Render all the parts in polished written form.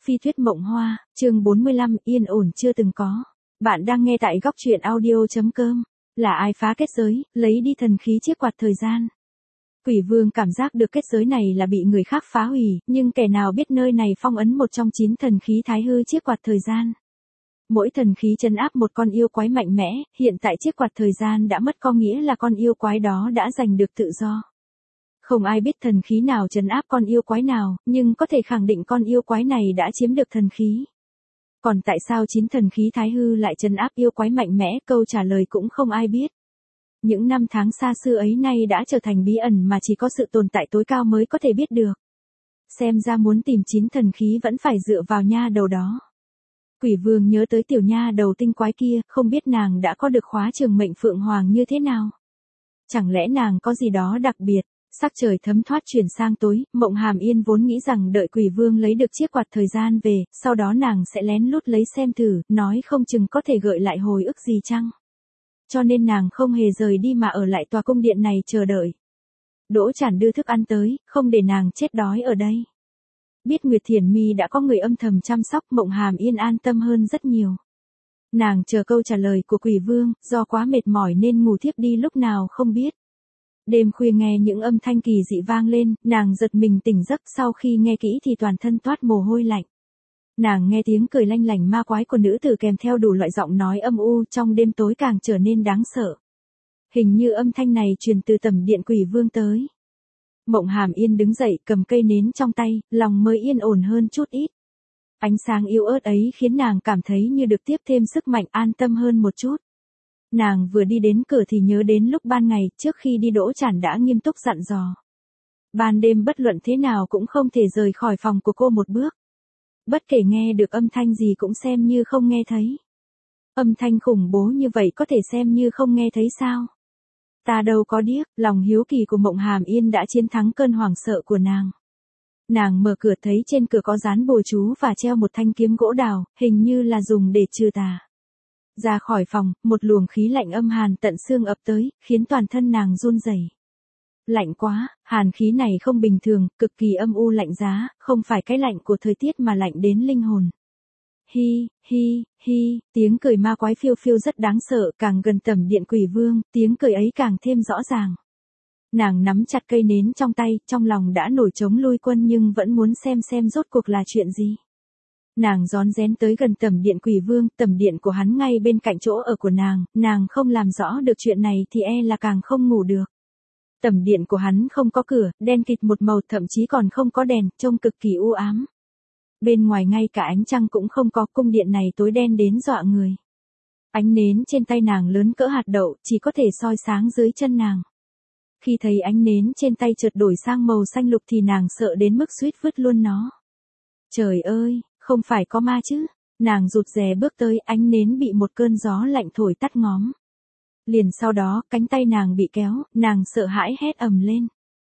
Phi thuyết mộng hoa, chương 45, yên ổn chưa từng có. Bạn đang nghe tại góc truyện audio.com. Là ai phá kết giới, lấy đi thần khí chiếc quạt thời gian? Quỷ vương cảm giác được kết giới này là bị người khác phá hủy, nhưng kẻ nào biết nơi này phong ấn một trong 9 thần khí thái hư chiếc quạt thời gian. Mỗi thần khí trấn áp một con yêu quái mạnh mẽ, hiện tại chiếc quạt thời gian đã mất có nghĩa là con yêu quái đó đã giành được tự do. Không ai biết thần khí nào trấn áp con yêu quái nào, nhưng có thể khẳng định con yêu quái này đã chiếm được thần khí. Còn tại sao 9 thần khí thái hư lại trấn áp yêu quái mạnh mẽ, câu trả lời cũng không ai biết. Những năm tháng xa xưa ấy nay đã trở thành bí ẩn mà chỉ có sự tồn tại tối cao mới có thể biết được. Xem ra muốn tìm 9 thần khí vẫn phải dựa vào nha đầu đó. Quỷ vương nhớ tới tiểu nha đầu tinh quái kia, không biết nàng đã có được khóa trường mệnh phượng hoàng như thế nào. Chẳng lẽ nàng có gì đó đặc biệt? Sắc trời thấm thoát chuyển sang tối, Mộng Hàm Yên vốn nghĩ rằng đợi quỷ vương lấy được chiếc quạt thời gian về, sau đó nàng sẽ lén lút lấy xem thử, nói không chừng có thể gợi lại hồi ức gì chăng. Cho nên nàng không hề rời đi mà ở lại tòa cung điện này chờ đợi. Đỗ Chản đưa thức ăn tới, không để nàng chết đói ở đây. Biết Nguyệt Thiển Mi đã có người âm thầm chăm sóc, Mộng Hàm Yên an tâm hơn rất nhiều. Nàng chờ câu trả lời của quỷ vương, do quá mệt mỏi nên ngủ thiếp đi lúc nào không biết. Đêm khuya nghe những âm thanh kỳ dị vang lên, nàng giật mình tỉnh giấc, sau khi nghe kỹ thì toàn thân toát mồ hôi lạnh. Nàng nghe tiếng cười lanh lảnh ma quái của nữ tử kèm theo đủ loại giọng nói âm u, trong đêm tối càng trở nên đáng sợ. Hình như âm thanh này truyền từ tẩm điện quỷ vương tới. Mộng Hàm Yên đứng dậy cầm cây nến trong tay, lòng mới yên ổn hơn chút ít. Ánh sáng yếu ớt ấy khiến nàng cảm thấy như được tiếp thêm sức mạnh, an tâm hơn một chút. Nàng vừa đi đến cửa thì nhớ đến lúc ban ngày, trước khi đi Đỗ Chản đã nghiêm túc dặn dò. Ban đêm bất luận thế nào cũng không thể rời khỏi phòng của cô một bước. Bất kể nghe được âm thanh gì cũng xem như không nghe thấy. Âm thanh khủng bố như vậy có thể xem như không nghe thấy sao? Ta đâu có điếc, lòng hiếu kỳ của Mộng Hàm Yên đã chiến thắng cơn hoảng sợ của nàng. Nàng mở cửa thấy trên cửa có dán bùa chú và treo một thanh kiếm gỗ đào, hình như là dùng để trừ tà. Ra khỏi phòng, một luồng khí lạnh âm hàn tận xương ập tới, khiến toàn thân nàng run rẩy. Lạnh quá, hàn khí này không bình thường, cực kỳ âm u lạnh giá, không phải cái lạnh của thời tiết mà lạnh đến linh hồn. Hi, hi, hi, tiếng cười ma quái phiêu phiêu rất đáng sợ, càng gần tẩm điện quỷ vương, tiếng cười ấy càng thêm rõ ràng. Nàng nắm chặt cây nến trong tay, trong lòng đã nổi trống lui quân nhưng vẫn muốn xem rốt cuộc là chuyện gì. Nàng rón rén tới gần tẩm điện quỷ vương, tẩm điện của hắn ngay bên cạnh chỗ ở của nàng không làm rõ được chuyện này thì e là càng không ngủ được. Tẩm điện của hắn không có cửa, đen kịt một màu, thậm chí còn không có đèn, trông cực kỳ u ám. Bên ngoài ngay cả ánh trăng cũng không có, cung điện này tối đen đến dọa người. Ánh nến trên tay nàng lớn cỡ hạt đậu, chỉ có thể soi sáng dưới chân nàng. Khi thấy ánh nến trên tay chợt đổi sang màu xanh lục thì nàng sợ đến mức suýt vứt luôn nó. Trời ơi, không phải có ma chứ? Nàng rụt rè bước tới, ánh nến bị một cơn gió lạnh thổi tắt ngóm. Liền sau đó, cánh tay nàng bị kéo, nàng sợ hãi hét ầm lên.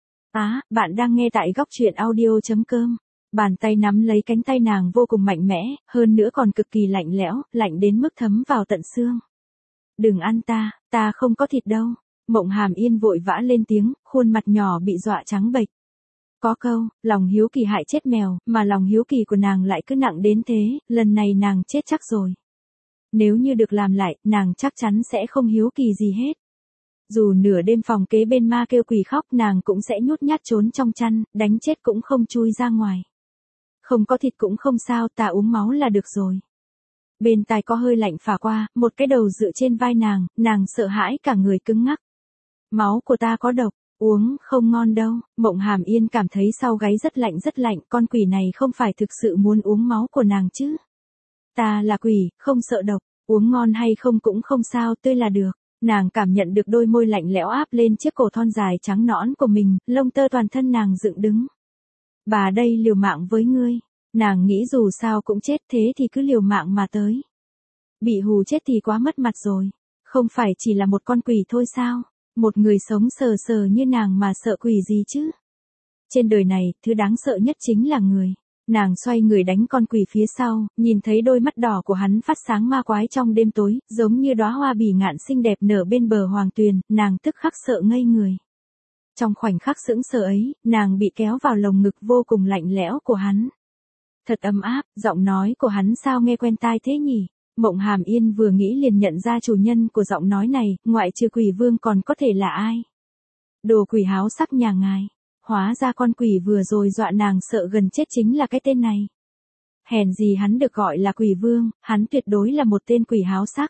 Bạn đang nghe tại góc truyện audio.com. Bàn tay nắm lấy cánh tay nàng vô cùng mạnh mẽ, hơn nữa còn cực kỳ lạnh lẽo, lạnh đến mức thấm vào tận xương. Đừng ăn ta không có thịt đâu. Mộng Hàm Yên vội vã lên tiếng, khuôn mặt nhỏ bị dọa trắng bệch. Có câu, lòng hiếu kỳ hại chết mèo, mà lòng hiếu kỳ của nàng lại cứ nặng đến thế, lần này nàng chết chắc rồi. Nếu như được làm lại, nàng chắc chắn sẽ không hiếu kỳ gì hết. Dù nửa đêm phòng kế bên ma kêu quỷ khóc nàng cũng sẽ nhút nhát trốn trong chăn, đánh chết cũng không chui ra ngoài. Không có thịt cũng không sao, ta uống máu là được rồi. Bên tai có hơi lạnh phả qua, một cái đầu dựa trên vai nàng sợ hãi cả người cứng ngắc. Máu của ta có độc, uống không ngon đâu. Mộng Hàm Yên cảm thấy sau gáy rất lạnh, con quỷ này không phải thực sự muốn uống máu của nàng chứ. Ta là quỷ, không sợ độc, uống ngon hay không cũng không sao, tươi là được. Nàng cảm nhận được đôi môi lạnh lẽo áp lên chiếc cổ thon dài trắng nõn của mình, lông tơ toàn thân nàng dựng đứng. Bà đây liều mạng với ngươi. Nàng nghĩ dù sao cũng chết, thế thì cứ liều mạng mà tới. Bị hù chết thì quá mất mặt rồi. Không phải chỉ là một con quỷ thôi sao? Một người sống sờ sờ như nàng mà sợ quỷ gì chứ? Trên đời này, thứ đáng sợ nhất chính là người. Nàng xoay người đánh con quỷ phía sau, nhìn thấy đôi mắt đỏ của hắn phát sáng ma quái trong đêm tối, giống như đóa hoa bỉ ngạn xinh đẹp nở bên bờ hoàng tuyền, nàng tức khắc sợ ngây người. Trong khoảnh khắc sững sờ ấy, nàng bị kéo vào lồng ngực vô cùng lạnh lẽo của hắn. Thật ấm áp, giọng nói của hắn sao nghe quen tai thế nhỉ? Mộng Hàm Yên vừa nghĩ liền nhận ra chủ nhân của giọng nói này, ngoại trừ quỷ vương còn có thể là ai? Đồ quỷ háo sắc nhà ngài. Hóa ra con quỷ vừa rồi dọa nàng sợ gần chết chính là cái tên này. Hèn gì hắn được gọi là quỷ vương, hắn tuyệt đối là một tên quỷ háo sắc.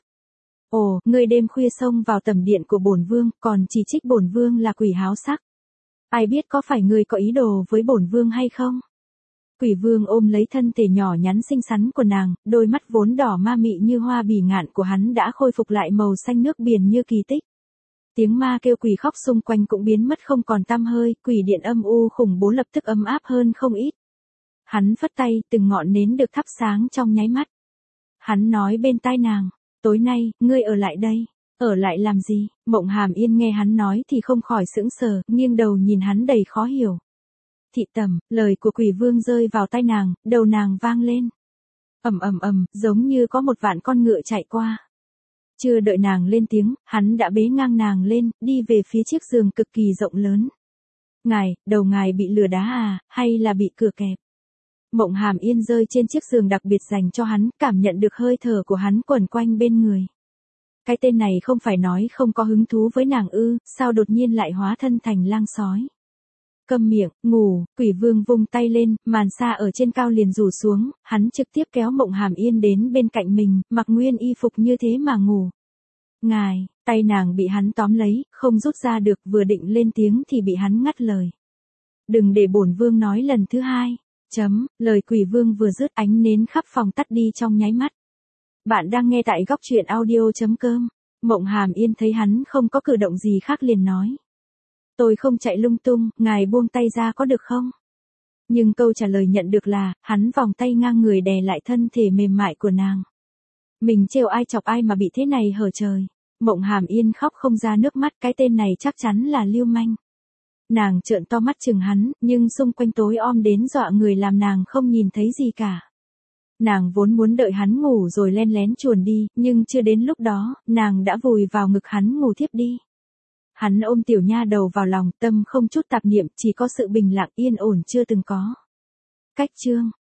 Ồ, ngươi đêm khuya xông vào tẩm điện của bổn vương, còn chỉ trích bổn vương là quỷ háo sắc. Ai biết có phải ngươi có ý đồ với bổn vương hay không? Quỷ vương ôm lấy thân thể nhỏ nhắn xinh xắn của nàng, đôi mắt vốn đỏ ma mị như hoa bỉ ngạn của hắn đã khôi phục lại màu xanh nước biển như kỳ tích. Tiếng ma kêu quỷ khóc xung quanh cũng biến mất không còn tăm hơi, quỷ điện âm u khủng bố lập tức ấm áp hơn không ít. Hắn phất tay, từng ngọn nến được thắp sáng trong nháy mắt. Hắn nói bên tai nàng, tối nay, ngươi ở lại đây. Ở lại làm gì? Mộng Hàm Yên nghe hắn nói thì không khỏi sững sờ, nghiêng đầu nhìn hắn đầy khó hiểu. Thị tẩm, lời của quỷ vương rơi vào tai nàng, đầu nàng vang lên. Ầm ầm ầm, giống như có một vạn con ngựa chạy qua. Chưa đợi nàng lên tiếng, hắn đã bế ngang nàng lên, đi về phía chiếc giường cực kỳ rộng lớn. Ngài, đầu ngài bị lừa đá à, hay là bị cửa kẹp? Mộng Hàm Yên rơi trên chiếc giường đặc biệt dành cho hắn, cảm nhận được hơi thở của hắn quẩn quanh bên người. Cái tên này không phải nói không có hứng thú với nàng ư, sao đột nhiên lại hóa thân thành lang sói. Câm miệng, ngủ, quỷ vương vung tay lên, màn sa ở trên cao liền rủ xuống, hắn trực tiếp kéo Mộng Hàm Yên đến bên cạnh mình, mặc nguyên y phục như thế mà ngủ. Ngài, tay nàng bị hắn tóm lấy, không rút ra được, vừa định lên tiếng thì bị hắn ngắt lời. Đừng để bổn vương nói lần thứ hai. Lời quỷ vương vừa dứt ánh nến khắp phòng tắt đi trong nháy mắt. Bạn đang nghe tại góc truyện audio.com. Mộng Hàm Yên thấy hắn không có cử động gì khác liền nói. Tôi không chạy lung tung, ngài buông tay ra có được không? Nhưng câu trả lời nhận được là, hắn vòng tay ngang người đè lại thân thể mềm mại của nàng. Mình trêu ai chọc ai mà bị thế này hở trời. Mộng Hàm Yên khóc không ra nước mắt, cái tên này chắc chắn là lưu manh. Nàng trợn to mắt chừng hắn, nhưng xung quanh tối om đến dọa người làm nàng không nhìn thấy gì cả. Nàng vốn muốn đợi hắn ngủ rồi len lén chuồn đi, nhưng chưa đến lúc đó, nàng đã vùi vào ngực hắn ngủ thiếp đi. Hắn ôm tiểu nha đầu vào lòng, tâm không chút tạp niệm, chỉ có sự bình lặng yên ổn chưa từng có. Cách chương